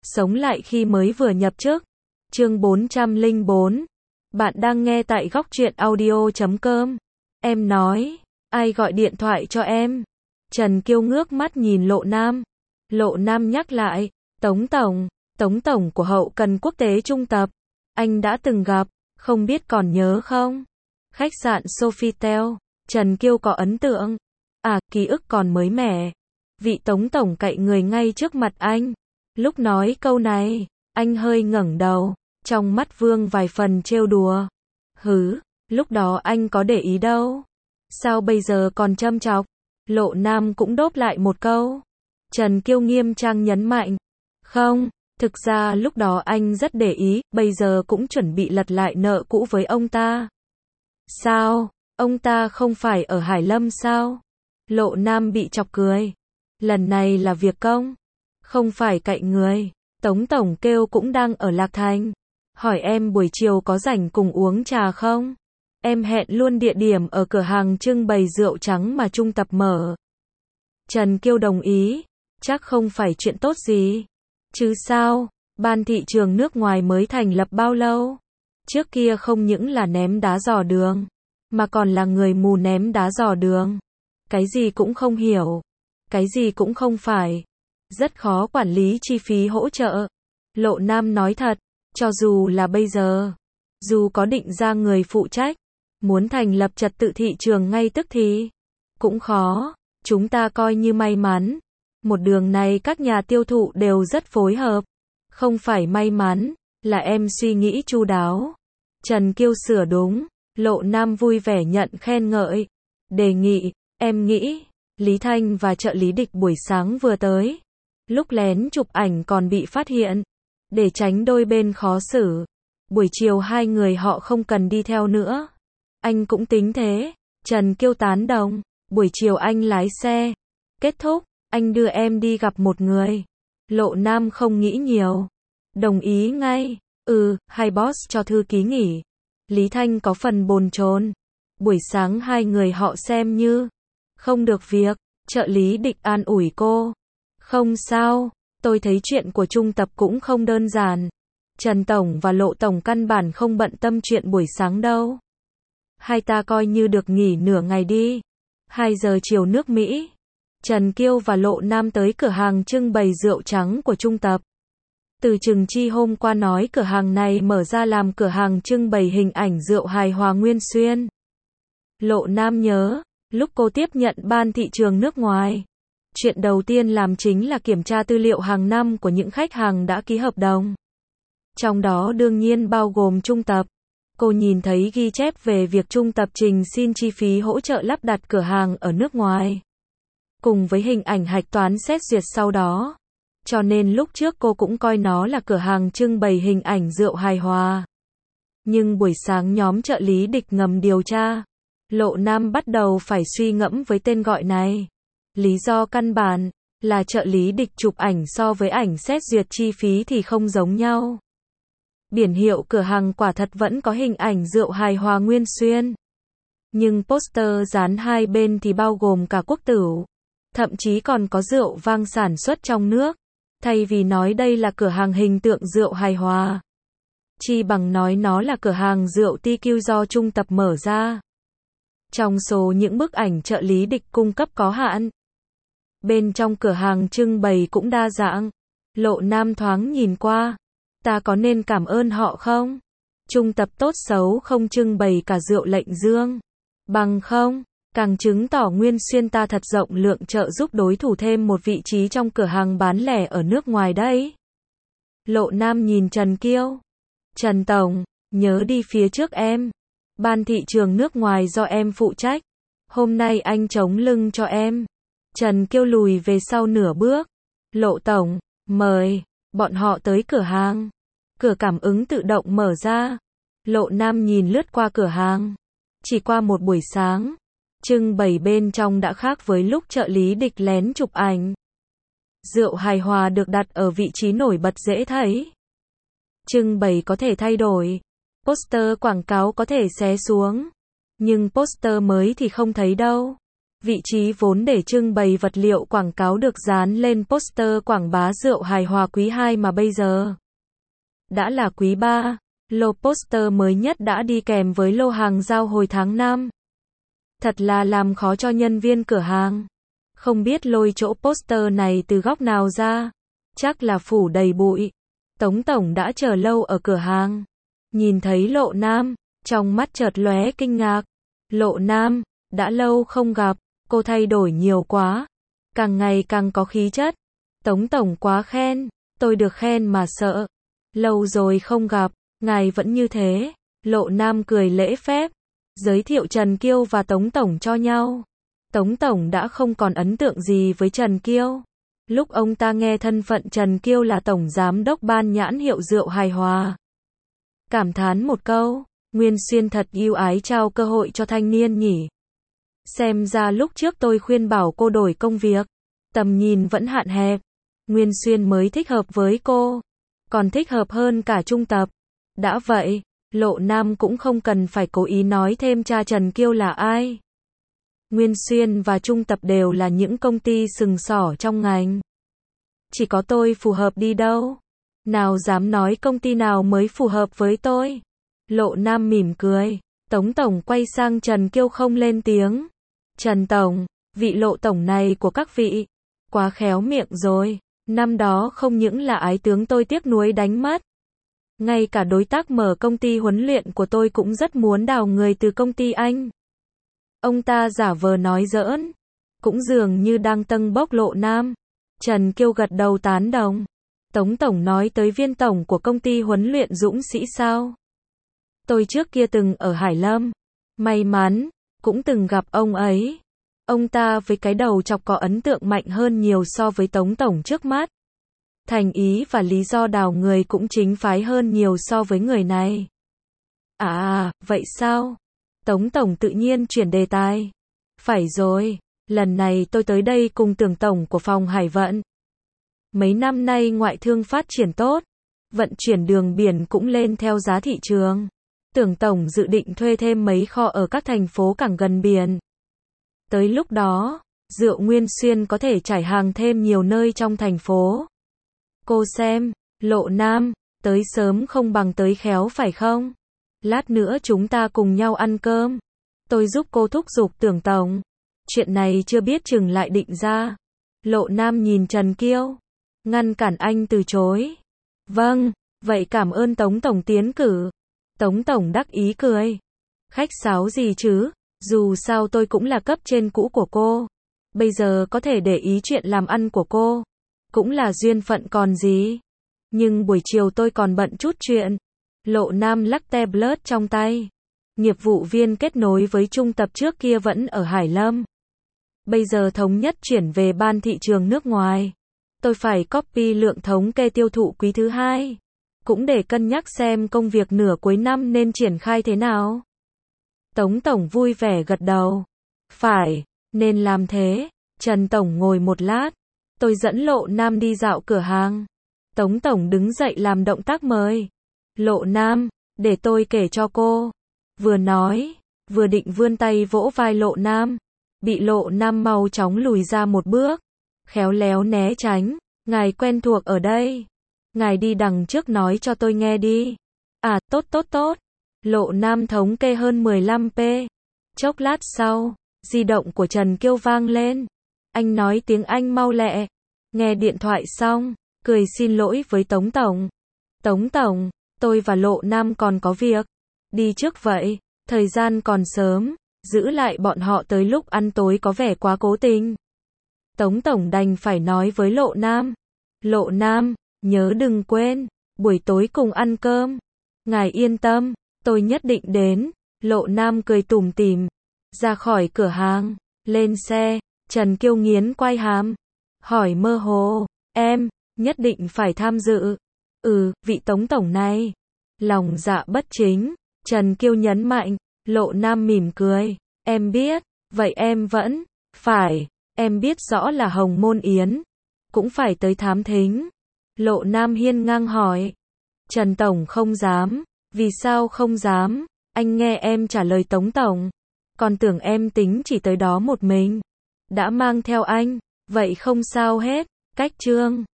Sống lại khi mới vừa nhập chức. Chương 404. Bạn đang nghe tại góc truyện audio.com. Em nói, ai gọi điện thoại cho em? Trần Kiêu ngước mắt nhìn Lộ Nam. Lộ Nam nhắc lại, Tống Tổng của hậu cần quốc tế trung tập. Anh đã từng gặp, không biết còn nhớ không? Khách sạn Sofitel. Trần Kiêu có ấn tượng. À, ký ức còn mới mẻ. Vị Tống Tổng cậy người ngay trước mặt anh. Lúc nói câu này, anh hơi ngẩng đầu, trong mắt vương vài phần trêu đùa. Hứ, lúc đó anh có để ý đâu. Sao bây giờ còn châm chọc? Lộ Nam cũng đốp lại một câu. Trần Kiêu nghiêm trang nhấn mạnh. Không, thực ra lúc đó anh rất để ý, bây giờ cũng chuẩn bị lật lại nợ cũ với ông ta. Sao, ông ta không phải ở Hải Lâm sao? Lộ Nam bị chọc cười. Lần này là việc công, không phải cậy người. Tống Tổng kêu cũng đang ở Lạc Thành. Hỏi em buổi chiều có rảnh cùng uống trà không? Em hẹn luôn địa điểm ở cửa hàng trưng bày rượu trắng mà trung tập mở. Trần Kiêu đồng ý. Chắc không phải chuyện tốt gì. Chứ sao, ban thị trường nước ngoài mới thành lập bao lâu? Trước kia không những là ném đá dò đường, mà còn là người mù ném đá dò đường. Cái gì cũng không hiểu. Cái gì cũng không phải. Rất khó quản lý chi phí hỗ trợ. Lộ Nam nói thật, cho dù là bây giờ, dù có định ra người phụ trách, muốn thành lập trật tự thị trường ngay tức thì cũng khó. Chúng ta coi như may mắn. Một đường này các nhà tiêu thụ đều rất phối hợp. Không phải may mắn, là em suy nghĩ chu đáo. Trần Kiêu sửa đúng. Lộ Nam vui vẻ nhận khen ngợi. Đề nghị, em nghĩ, Lý Thanh và trợ lý Địch buổi sáng vừa tới. Lúc lén chụp ảnh còn bị phát hiện. Để tránh đôi bên khó xử. Buổi chiều hai người họ không cần đi theo nữa. Anh cũng tính thế. Trần Kiêu tán đồng. Buổi chiều anh lái xe. Kết thúc, anh đưa em đi gặp một người. Lộ Nam không nghĩ nhiều. Đồng ý ngay. Hay boss cho thư ký nghỉ. Lý Thanh có phần bồn chồn. Buổi sáng hai người họ xem như không được việc. Trợ lý Địch an ủi cô. Không sao, tôi thấy chuyện của trung tập cũng không đơn giản. Trần Tổng và Lộ Tổng căn bản không bận tâm chuyện buổi sáng đâu. Hai ta coi như được nghỉ nửa ngày đi. 2 giờ chiều nước Mỹ. Trần Kiêu và Lộ Nam tới cửa hàng trưng bày rượu trắng của trung tập. Từ Trừng Chi hôm qua nói cửa hàng này mở ra làm cửa hàng trưng bày hình ảnh rượu hài hòa nguyên xuyên. Lộ Nam nhớ, lúc cô tiếp nhận ban thị trường nước ngoài, chuyện đầu tiên làm chính là kiểm tra tư liệu hàng năm của những khách hàng đã ký hợp đồng. Trong đó đương nhiên bao gồm trung tập. Cô nhìn thấy ghi chép về việc trung tập trình xin chi phí hỗ trợ lắp đặt cửa hàng ở nước ngoài. Cùng với hình ảnh hạch toán xét duyệt sau đó. Cho nên lúc trước cô cũng coi nó là cửa hàng trưng bày hình ảnh rượu hài hòa. Nhưng buổi sáng nhóm trợ lý Địch ngầm điều tra. Lộ Nam bắt đầu phải suy ngẫm với tên gọi này. Lý do căn bản là trợ lý Địch chụp ảnh so với ảnh xét duyệt chi phí thì không giống nhau. Biển hiệu cửa hàng quả thật vẫn có hình ảnh rượu hài hòa nguyên xuyên. Nhưng poster dán hai bên thì bao gồm cả quốc tửu. Thậm chí còn có rượu vang sản xuất trong nước. Thay vì nói đây là cửa hàng hình tượng rượu hài hòa, chi bằng nói nó là cửa hàng rượu TQ do trung tập mở ra. Trong số những bức ảnh trợ lý Địch cung cấp có hạn. Bên trong cửa hàng trưng bày cũng đa dạng. Lộ Nam thoáng nhìn qua. Ta có nên cảm ơn họ không? Trung tập tốt xấu không trưng bày cả rượu lệnh dương. Bằng không, càng chứng tỏ Nguyên Xuyên ta thật rộng lượng trợ giúp đối thủ thêm một vị trí trong cửa hàng bán lẻ ở nước ngoài đấy. Lộ Nam nhìn Trần Kiêu. Trần Tổng, nhớ đi phía trước em. Ban thị trường nước ngoài do em phụ trách. Hôm nay anh chống lưng cho em. Trần Kiêu lùi về sau nửa bước. Lộ Tổng, mời. Bọn họ tới cửa hàng. Cửa cảm ứng tự động mở ra. Lộ Nam nhìn lướt qua cửa hàng. Chỉ qua một buổi sáng, trưng bày bên trong đã khác với lúc trợ lý Địch lén chụp ảnh. Rượu hài hòa được đặt ở vị trí nổi bật dễ thấy. Trưng bày có thể thay đổi. Poster quảng cáo có thể xé xuống. Nhưng poster mới thì không thấy đâu. Vị trí vốn để trưng bày vật liệu quảng cáo được dán lên poster quảng bá rượu hài hòa quý 2 mà bây giờ đã là quý 3. Lô poster mới nhất đã đi kèm với lô hàng giao hồi tháng 5. Thật là làm khó cho nhân viên cửa hàng. Không biết lôi chỗ poster này từ góc nào ra. Chắc là phủ đầy bụi. Tống tổng đã chờ lâu ở cửa hàng. Nhìn thấy Lộ Nam, trong mắt chợt lóe kinh ngạc. Lộ Nam, đã lâu không gặp, cô thay đổi nhiều quá. Càng ngày càng có khí chất. Tống tổng quá khen, tôi được khen mà sợ. Lâu rồi không gặp, ngài vẫn như thế. Lộ Nam cười lễ phép, giới thiệu Trần Kiêu và Tống tổng cho nhau. Tống tổng đã không còn ấn tượng gì với Trần Kiêu. Lúc ông ta nghe thân phận Trần Kiêu là tổng giám đốc ban nhãn hiệu rượu hài hòa, cảm thán một câu, Nguyên Xuyên thật ưu ái trao cơ hội cho thanh niên nhỉ. Xem ra lúc trước tôi khuyên bảo cô đổi công việc, tầm nhìn vẫn hạn hẹp. Nguyên Xuyên mới thích hợp với cô, còn thích hợp hơn cả Trung Tập. Đã vậy, Lộ Nam cũng không cần phải cố ý nói thêm cha Trần Kiêu là ai. Nguyên Xuyên và Trung Tập đều là những công ty sừng sỏ trong ngành. Chỉ có tôi phù hợp đi đâu. Nào dám nói công ty nào mới phù hợp với tôi. Lộ Nam mỉm cười. Tống tổng quay sang Trần Kiêu không lên tiếng. Trần tổng, vị Lộ tổng này của các vị, quá khéo miệng rồi. Năm đó không những là ái tướng tôi tiếc nuối đánh mất. Ngay cả đối tác mở công ty huấn luyện của tôi cũng rất muốn đào người từ công ty anh. Ông ta giả vờ nói giỡn, cũng dường như đang tâng bốc Lộ Nam. Trần Kiêu gật đầu tán đồng. Tống tổng nói tới viên tổng của công ty huấn luyện Dũng Sĩ sao? Tôi trước kia từng ở Hải Lâm. May mắn, cũng từng gặp ông ấy. Ông ta với cái đầu chọc có ấn tượng mạnh hơn nhiều so với Tống tổng trước mắt. Thành ý và lý do đào người cũng chính phái hơn nhiều so với người này. À, vậy sao? Tống tổng tự nhiên chuyển đề tài. Phải rồi, lần này tôi tới đây cùng Tưởng tổng của phòng Hải vận. Mấy năm nay ngoại thương phát triển tốt, vận chuyển đường biển cũng lên theo giá thị trường. Tưởng tổng dự định thuê thêm mấy kho ở các thành phố cảng gần biển. Tới lúc đó, rượu Nguyên Xuyên có thể trải hàng thêm nhiều nơi trong thành phố. Cô xem, Lộ Nam, tới sớm không bằng tới khéo phải không? Lát nữa chúng ta cùng nhau ăn cơm. Tôi giúp cô thúc giục Tưởng tổng. Chuyện này chưa biết chừng lại định ra. Lộ Nam nhìn Trần Kiêu, ngăn cản anh từ chối. Vâng, vậy cảm ơn Tống tổng tiến cử. Tống tổng đắc ý cười. Khách sáo gì chứ, dù sao tôi cũng là cấp trên cũ của cô. Bây giờ có thể để ý chuyện làm ăn của cô, cũng là duyên phận còn gì. Nhưng buổi chiều tôi còn bận chút chuyện. Lộ Nam lắc tablet trong tay. Nghiệp vụ viên kết nối với Trung Tập trước kia vẫn ở Hải Lâm. Bây giờ thống nhất chuyển về ban thị trường nước ngoài. Tôi phải copy lượng thống kê tiêu thụ quý thứ 2. Cũng để cân nhắc xem công việc nửa cuối năm nên triển khai thế nào. Tống tổng vui vẻ gật đầu. Phải, nên làm thế. Trần tổng ngồi một lát. Tôi dẫn Lộ Nam đi dạo cửa hàng. Tống tổng đứng dậy làm động tác mời. Lộ Nam, để tôi kể cho cô. Vừa nói, vừa định vươn tay vỗ vai Lộ Nam. Bị Lộ Nam mau chóng lùi ra một bước. Khéo léo né tránh. Ngài quen thuộc ở đây. Ngài đi đằng trước nói cho tôi nghe đi. À, tốt tốt tốt. Lộ Nam thống kê hơn 15p. Chốc lát sau, di động của Trần Kiêu vang lên. Anh nói tiếng Anh mau lẹ. Nghe điện thoại xong, cười xin lỗi với Tống tổng. Tống tổng, tôi và Lộ Nam còn có việc. Đi trước vậy, thời gian còn sớm, giữ lại bọn họ tới lúc ăn tối có vẻ quá cố tình. Tống tổng đành phải nói với Lộ Nam. Lộ Nam, nhớ đừng quên, buổi tối cùng ăn cơm. Ngài yên tâm, tôi nhất định đến. Lộ Nam cười tủm tỉm, ra khỏi cửa hàng, lên xe. Trần Kiêu nghiến quai hàm, hỏi mơ hồ, em, nhất định phải tham dự. Vị Tống tổng này. Lòng dạ bất chính, Trần Kiêu nhấn mạnh. Lộ Nam mỉm cười, em biết, vậy em vẫn, phải, em biết rõ là Hồng Môn Yến, cũng phải tới thám thính. Lộ Nam hiên ngang hỏi. Trần tổng không dám, vì sao không dám, anh nghe em trả lời Tống tổng, còn tưởng em tính chỉ tới đó một mình. đã mang theo anh, vậy không sao hết, cách chương